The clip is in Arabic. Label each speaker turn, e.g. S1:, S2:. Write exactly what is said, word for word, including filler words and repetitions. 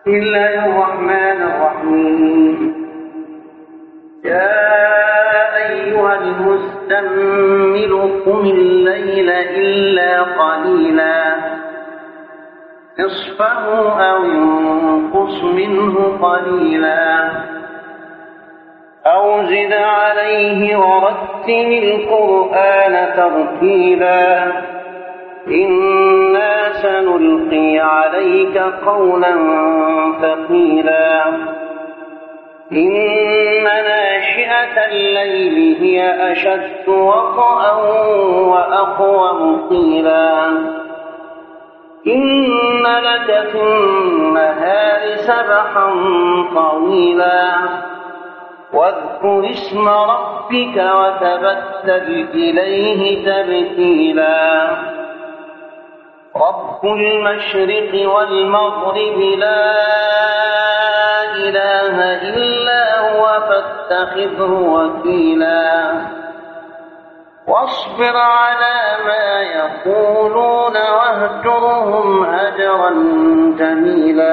S1: بسم الله الرحمن الرحيم. يا أيها المزمل قم الليل إلا قليلا نصفه أو انقص منه قليلا أو زد عليه ورتل القرآن ترتيلا إنا سنلقي عليك قولا ثقيلا إن ناشئة الليل هي أشد وطئا وأقوم قيلا إن لك في النهار سبحا طويلا واذكر اسم ربك وتبتل إليه تبتيلا رب المشرق والمغرب لا إله إلا هو فاتخذه وكيلا واصبر على ما يقولون واهجرهم هجرا جميلا.